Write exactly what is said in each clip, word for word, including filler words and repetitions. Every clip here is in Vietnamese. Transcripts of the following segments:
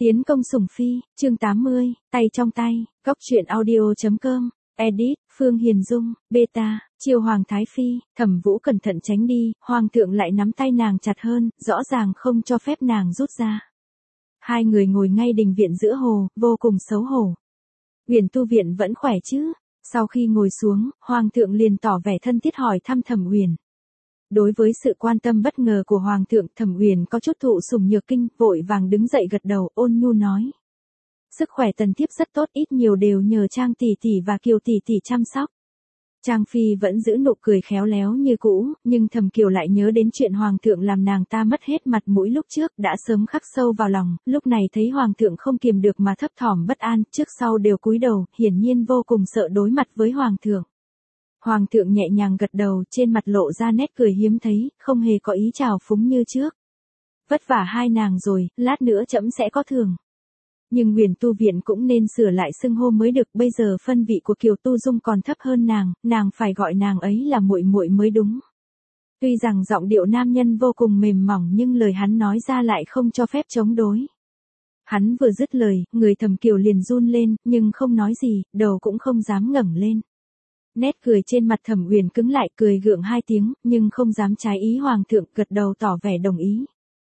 Tiến công sủng phi, chương tám mươi, tay trong tay, góc truyện audio.com, edit, Phương Hiền Dung, beta, chiêu Hoàng Thái Phi, Thẩm Vũ cẩn thận tránh đi, Hoàng thượng lại nắm tay nàng chặt hơn, rõ ràng không cho phép nàng rút ra. Hai người ngồi ngay đình viện giữa hồ, vô cùng xấu hổ. Uyển Tu Viện vẫn khỏe chứ? Sau khi ngồi xuống, Hoàng thượng liền tỏ vẻ thân thiết hỏi thăm Thẩm Uyển. Đối với sự quan tâm bất ngờ của Hoàng thượng, Thẩm Uyển có chút thụ sủng nhược kinh, vội vàng đứng dậy gật đầu, ôn nhu nói. Sức khỏe tần thiếp rất tốt, ít nhiều đều nhờ Trang tỷ tỷ và Kiều tỷ tỷ chăm sóc. Trang Phi vẫn giữ nụ cười khéo léo như cũ, nhưng Thẩm Kiều lại nhớ đến chuyện Hoàng thượng làm nàng ta mất hết mặt mũi lúc trước, đã sớm khắc sâu vào lòng, lúc này thấy Hoàng thượng không kiềm được mà thấp thỏm bất an, trước sau đều cúi đầu, hiển nhiên vô cùng sợ đối mặt với Hoàng thượng. Hoàng thượng nhẹ nhàng gật đầu, trên mặt lộ ra nét cười hiếm thấy, không hề có ý trào phúng như trước. Vất vả hai nàng rồi, lát nữa trẫm sẽ có thưởng. Nhưng Uyển Tu Viện cũng nên sửa lại xưng hô mới được, bây giờ phân vị của Kiều Tu Dung còn thấp hơn nàng, nàng phải gọi nàng ấy là muội muội mới đúng. Tuy rằng giọng điệu nam nhân vô cùng mềm mỏng nhưng lời hắn nói ra lại không cho phép chống đối. Hắn vừa dứt lời, người Thẩm Kiều liền run lên, nhưng không nói gì, đầu cũng không dám ngẩng lên. Nét cười trên mặt Thẩm Uyển cứng lại, cười gượng hai tiếng, nhưng không dám trái ý Hoàng thượng, gật đầu tỏ vẻ đồng ý.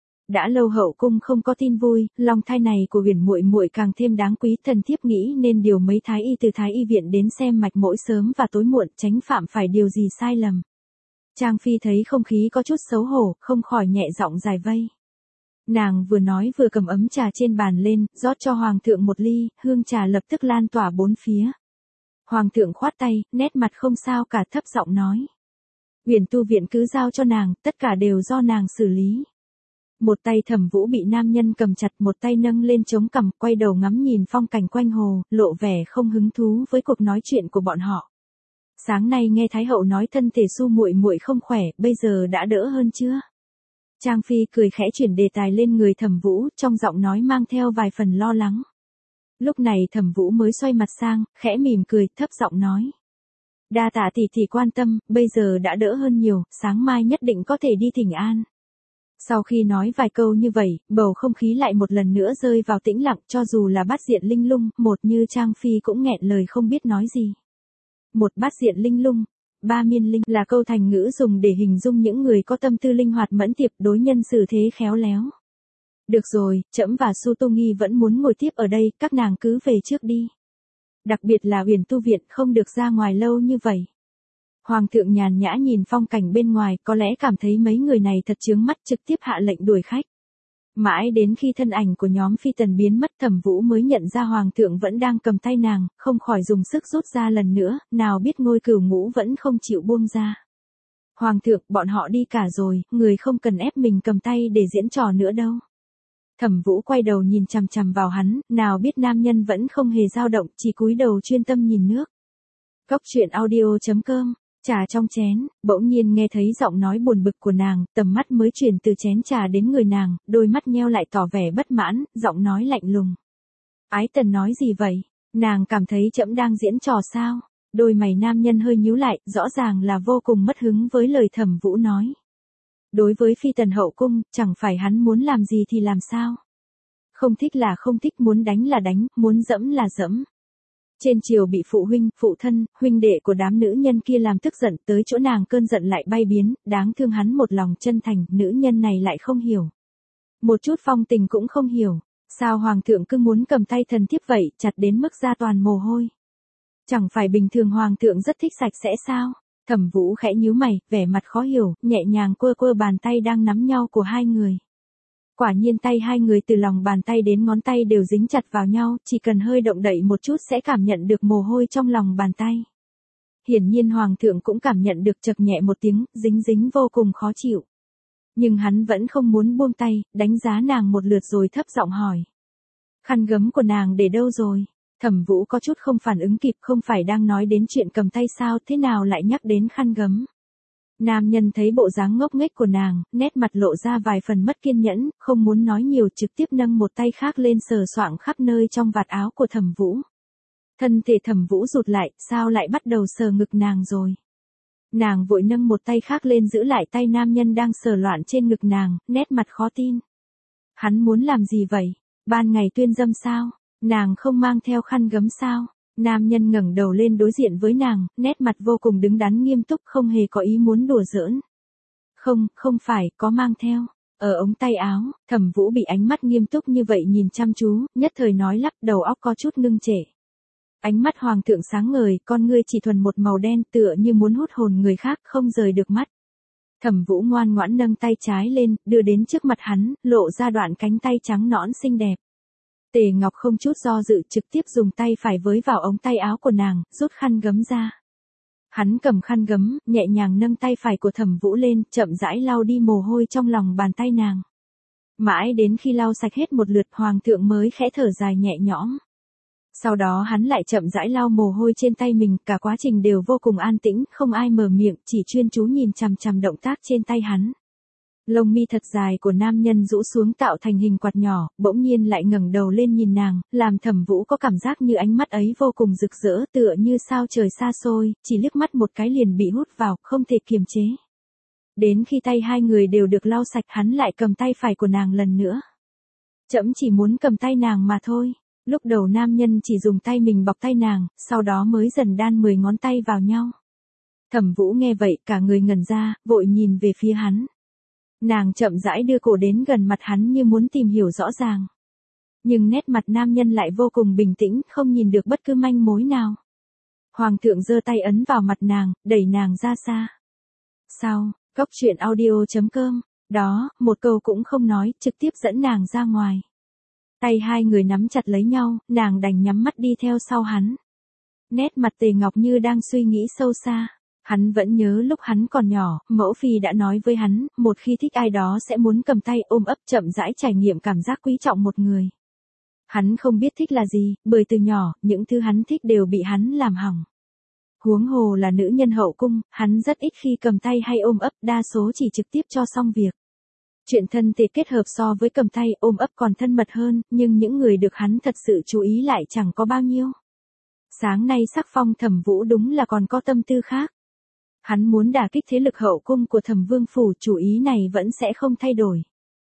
Đã lâu hậu cung không có tin vui, lòng thai này của Uyển muội muội càng thêm đáng quý, thần thiếp nghĩ nên điều mấy thái y từ thái y viện đến xem mạch mỗi sớm và tối muộn, tránh phạm phải điều gì sai lầm. Trang Phi thấy không khí có chút xấu hổ, không khỏi nhẹ giọng giải vây. Nàng vừa nói vừa cầm ấm trà trên bàn lên, rót cho Hoàng thượng một ly, hương trà lập tức lan tỏa bốn phía. Hoàng thượng khoát tay, nét mặt không sao cả, thấp giọng nói. Uyển Tu Viện cứ giao cho nàng, tất cả đều do nàng xử lý. Một tay Thẩm Vũ bị nam nhân cầm chặt, một tay nâng lên chống cằm, quay đầu ngắm nhìn phong cảnh quanh hồ, lộ vẻ không hứng thú với cuộc nói chuyện của bọn họ. Sáng nay nghe Thái hậu nói thân thể Su muội muội không khỏe, bây giờ đã đỡ hơn chưa? Trang Phi cười khẽ chuyển đề tài lên người Thẩm Vũ, trong giọng nói mang theo vài phần lo lắng. Lúc này Thẩm Vũ mới xoay mặt sang, khẽ mỉm cười, thấp giọng nói. Đa tạ tỷ tỷ quan tâm, bây giờ đã đỡ hơn nhiều, sáng mai nhất định có thể đi thỉnh an. Sau khi nói vài câu như vậy, bầu không khí lại một lần nữa rơi vào tĩnh lặng, cho dù là Bát Diện Linh Lung, một như Trang Phi cũng nghẹn lời không biết nói gì. Một Bát Diện Linh Lung, ba miên linh là câu thành ngữ dùng để hình dung những người có tâm tư linh hoạt mẫn tiệp, đối nhân xử thế khéo léo. Được rồi, trẫm và Su Tô Nghi vẫn muốn ngồi tiếp ở đây, các nàng cứ về trước đi. Đặc biệt là Uyển Tu Viện không được ra ngoài lâu như vậy. Hoàng thượng nhàn nhã nhìn phong cảnh bên ngoài, có lẽ cảm thấy mấy người này thật chướng mắt, trực tiếp hạ lệnh đuổi khách. Mãi đến khi thân ảnh của nhóm phi tần biến mất, Thẩm Vũ mới nhận ra Hoàng thượng vẫn đang cầm tay nàng, không khỏi dùng sức rút ra lần nữa, nào biết Ngôi Cửu Ngũ vẫn không chịu buông ra. Hoàng thượng, bọn họ đi cả rồi, người không cần ép mình cầm tay để diễn trò nữa đâu. Thẩm Vũ quay đầu nhìn chằm chằm vào hắn, nào biết nam nhân vẫn không hề dao động, chỉ cúi đầu chuyên tâm nhìn nước. Góc truyện audio.com, trà trong chén, bỗng nhiên nghe thấy giọng nói buồn bực của nàng, tầm mắt mới chuyển từ chén trà đến người nàng, đôi mắt nheo lại tỏ vẻ bất mãn, giọng nói lạnh lùng. Ái Tần nói gì vậy? Nàng cảm thấy trẫm đang diễn trò sao? Đôi mày nam nhân hơi nhíu lại, rõ ràng là vô cùng mất hứng với lời Thẩm Vũ nói. Đối với phi tần hậu cung, chẳng phải hắn muốn làm gì thì làm sao? Không thích là không thích, muốn đánh là đánh, muốn dẫm là dẫm. Trên triều bị phụ huynh, phụ thân, huynh đệ của đám nữ nhân kia làm tức giận, tới chỗ nàng cơn giận lại bay biến, đáng thương hắn một lòng chân thành, nữ nhân này lại không hiểu. Một chút phong tình cũng không hiểu, sao Hoàng thượng cứ muốn cầm tay thần thiếp vậy, chặt đến mức ra toàn mồ hôi. Chẳng phải bình thường Hoàng thượng rất thích sạch sẽ sao? Thẩm Vũ khẽ nhíu mày, vẻ mặt khó hiểu, nhẹ nhàng quơ quơ bàn tay đang nắm nhau của hai người. Quả nhiên tay hai người từ lòng bàn tay đến ngón tay đều dính chặt vào nhau, chỉ cần hơi động đậy một chút sẽ cảm nhận được mồ hôi trong lòng bàn tay. Hiển nhiên Hoàng thượng cũng cảm nhận được, chậc nhẹ một tiếng, dính dính vô cùng khó chịu. Nhưng hắn vẫn không muốn buông tay, đánh giá nàng một lượt rồi thấp giọng hỏi. Khăn gấm của nàng để đâu rồi? Thẩm Vũ có chút không phản ứng kịp, không phải đang nói đến chuyện cầm tay sao, thế nào lại nhắc đến khăn gấm? Nam nhân thấy bộ dáng ngốc nghếch của nàng, nét mặt lộ ra vài phần mất kiên nhẫn, không muốn nói nhiều, trực tiếp nâng một tay khác lên sờ soạng khắp nơi trong vạt áo của Thẩm Vũ. Thân thể Thẩm Vũ rụt lại, sao lại bắt đầu sờ ngực nàng rồi? Nàng vội nâng một tay khác lên giữ lại tay nam nhân đang sờ loạn trên ngực nàng, nét mặt khó tin. Hắn muốn làm gì vậy? Ban ngày tuyên dâm sao? Nàng không mang theo khăn gấm sao? Nam nhân ngẩng đầu lên đối diện với nàng, nét mặt vô cùng đứng đắn nghiêm túc không hề có ý muốn đùa giỡn. Không, không phải, có mang theo. Ở ống tay áo, Thẩm Vũ bị ánh mắt nghiêm túc như vậy nhìn chăm chú, nhất thời nói lắp đầu óc có chút ngưng trệ. Ánh mắt hoàng thượng sáng ngời, con ngươi chỉ thuần một màu đen tựa như muốn hút hồn người khác không rời được mắt. Thẩm Vũ ngoan ngoãn nâng tay trái lên, đưa đến trước mặt hắn, lộ ra đoạn cánh tay trắng nõn xinh đẹp. Tề Ngọc không chút do dự trực tiếp dùng tay phải với vào ống tay áo của nàng, rút khăn gấm ra. Hắn cầm khăn gấm, nhẹ nhàng nâng tay phải của Thẩm Vũ lên, chậm rãi lau đi mồ hôi trong lòng bàn tay nàng. Mãi đến khi lau sạch hết một lượt, hoàng thượng mới khẽ thở dài nhẹ nhõm. Sau đó hắn lại chậm rãi lau mồ hôi trên tay mình, cả quá trình đều vô cùng an tĩnh, không ai mở miệng, chỉ chuyên chú nhìn chằm chằm động tác trên tay hắn. Lông mi thật dài của nam nhân rũ xuống tạo thành hình quạt nhỏ, bỗng nhiên lại ngẩng đầu lên nhìn nàng, làm Thẩm Vũ có cảm giác như ánh mắt ấy vô cùng rực rỡ tựa như sao trời xa xôi, chỉ liếc mắt một cái liền bị hút vào, không thể kiềm chế. Đến khi tay hai người đều được lau sạch, hắn lại cầm tay phải của nàng lần nữa. Trẫm chỉ muốn cầm tay nàng mà thôi. Lúc đầu nam nhân chỉ dùng tay mình bọc tay nàng, sau đó mới dần đan mười ngón tay vào nhau. Thẩm Vũ nghe vậy cả người ngẩn ra, vội nhìn về phía hắn. Nàng chậm rãi đưa cổ đến gần mặt hắn như muốn tìm hiểu rõ ràng. Nhưng nét mặt nam nhân lại vô cùng bình tĩnh, không nhìn được bất cứ manh mối nào. Hoàng thượng giơ tay ấn vào mặt nàng, đẩy nàng ra xa. Sau, Cốc truyện audio chấm com, đó, một câu cũng không nói, trực tiếp dẫn nàng ra ngoài. Tay hai người nắm chặt lấy nhau, nàng đành nhắm mắt đi theo sau hắn. Nét mặt Tề Ngọc như đang suy nghĩ sâu xa. Hắn vẫn nhớ lúc hắn còn nhỏ, mẫu phi đã nói với hắn, một khi thích ai đó sẽ muốn cầm tay ôm ấp chậm rãi trải nghiệm cảm giác quý trọng một người. Hắn không biết thích là gì, bởi từ nhỏ, những thứ hắn thích đều bị hắn làm hỏng. Huống hồ là nữ nhân hậu cung, hắn rất ít khi cầm tay hay ôm ấp, đa số chỉ trực tiếp cho xong việc. Chuyện thân thể kết hợp so với cầm tay ôm ấp còn thân mật hơn, nhưng những người được hắn thật sự chú ý lại chẳng có bao nhiêu. Sáng nay sắc phong Thẩm Vũ đúng là còn có tâm tư khác. Hắn muốn đả kích thế lực hậu cung của Thẩm Vương phủ, chủ ý này vẫn sẽ không thay đổi.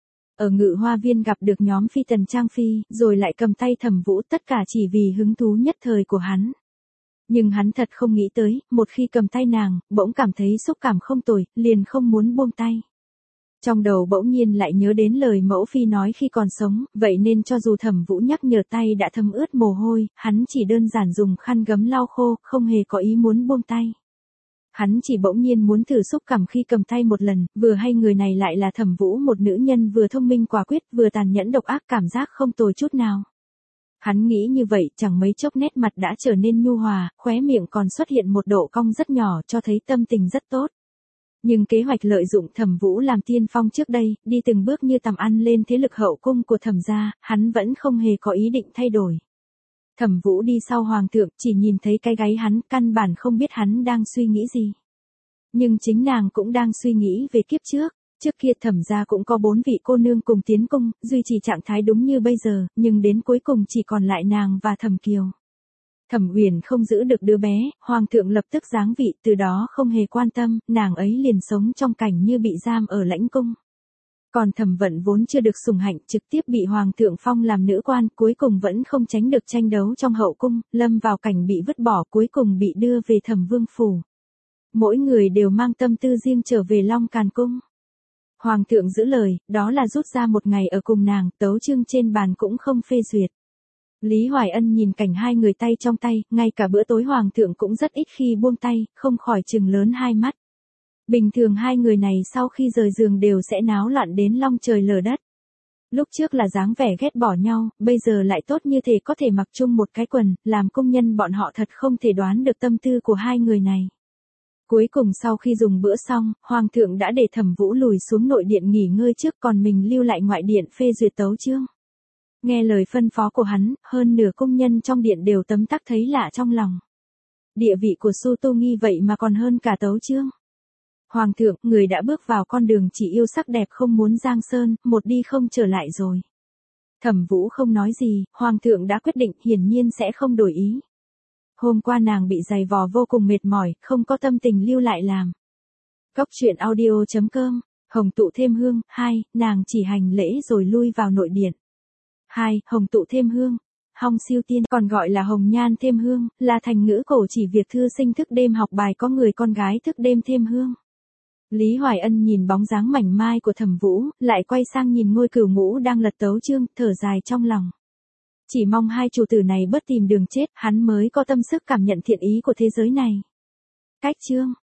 Ở Ngự Hoa Viên gặp được nhóm phi tần Trang Phi, rồi lại cầm tay Thẩm Vũ, tất cả chỉ vì hứng thú nhất thời của hắn. Nhưng hắn thật không nghĩ tới, một khi cầm tay nàng, bỗng cảm thấy xúc cảm không tồi, liền không muốn buông tay. Trong đầu bỗng nhiên lại nhớ đến lời mẫu phi nói khi còn sống, vậy nên cho dù Thẩm Vũ nhắc nhở tay đã thấm ướt mồ hôi, hắn chỉ đơn giản dùng khăn gấm lau khô, không hề có ý muốn buông tay. Hắn chỉ bỗng nhiên muốn thử xúc cảm khi cầm tay một lần, vừa hay người này lại là Thẩm Vũ, một nữ nhân vừa thông minh quả quyết, vừa tàn nhẫn độc ác, cảm giác không tồi chút nào. Hắn nghĩ như vậy, chẳng mấy chốc nét mặt đã trở nên nhu hòa, khóe miệng còn xuất hiện một độ cong rất nhỏ, cho thấy tâm tình rất tốt. Nhưng kế hoạch lợi dụng Thẩm Vũ làm tiên phong trước đây, đi từng bước như tầm ăn lên thế lực hậu cung của Thẩm gia, hắn vẫn không hề có ý định thay đổi. Thẩm Vũ đi sau hoàng thượng, chỉ nhìn thấy cái gáy hắn, căn bản không biết hắn đang suy nghĩ gì. Nhưng chính nàng cũng đang suy nghĩ về kiếp trước. Trước kia Thẩm gia cũng có bốn vị cô nương cùng tiến cung, duy trì trạng thái đúng như bây giờ, nhưng đến cuối cùng chỉ còn lại nàng và Thẩm Kiều. Thẩm Uyển không giữ được đứa bé, hoàng thượng lập tức giáng vị, từ đó không hề quan tâm, nàng ấy liền sống trong cảnh như bị giam ở lãnh cung. Còn Thẩm Vận vốn chưa được sủng hạnh, trực tiếp bị hoàng thượng phong làm nữ quan, cuối cùng vẫn không tránh được tranh đấu trong hậu cung, lâm vào cảnh bị vứt bỏ, cuối cùng bị đưa về Thẩm Vương phủ. Mỗi người đều mang tâm tư riêng trở về Long Càn cung. Hoàng thượng giữ lời, đó là rút ra một ngày ở cùng nàng, tấu chương trên bàn cũng không phê duyệt. Lý Hoài Ân nhìn cảnh hai người tay trong tay, ngay cả bữa tối hoàng thượng cũng rất ít khi buông tay, không khỏi trừng lớn hai mắt. Bình thường hai người này sau khi rời giường đều sẽ náo loạn đến long trời lở đất. Lúc trước là dáng vẻ ghét bỏ nhau, bây giờ lại tốt như thể có thể mặc chung một cái quần, làm công nhân bọn họ thật không thể đoán được tâm tư của hai người này. Cuối cùng sau khi dùng bữa xong, hoàng thượng đã để Thẩm Vũ lùi xuống nội điện nghỉ ngơi trước, còn mình lưu lại ngoại điện phê duyệt tấu chương. Nghe lời phân phó của hắn, hơn nửa công nhân trong điện đều tấm tắc thấy lạ trong lòng. Địa vị của Su Tu Nghi vậy mà còn hơn cả tấu chương. Hoàng thượng, người đã bước vào con đường chỉ yêu sắc đẹp không muốn giang sơn, một đi không trở lại rồi. Thẩm Vũ không nói gì, hoàng thượng đã quyết định, hiển nhiên sẽ không đổi ý. Hôm qua nàng bị giày vò vô cùng mệt mỏi, không có tâm tình lưu lại làm. Cốc truyện audio chấm com, Hồng tụ thêm hương, hai, nàng chỉ hành lễ rồi lui vào nội điện. hai. Hồng tụ thêm hương. Hong siêu tiên, còn gọi là hồng nhan thêm hương, là thành ngữ cổ chỉ việc thư sinh thức đêm học bài có người con gái thức đêm thêm hương. Lý Hoài Ân nhìn bóng dáng mảnh mai của Thẩm Vũ, lại quay sang nhìn Ngôi Cửu Ngũ đang lật tấu chương, thở dài trong lòng. Chỉ mong hai chủ tử này bớt tìm đường chết, hắn mới có tâm sức cảm nhận thiện ý của thế giới này. Cách chương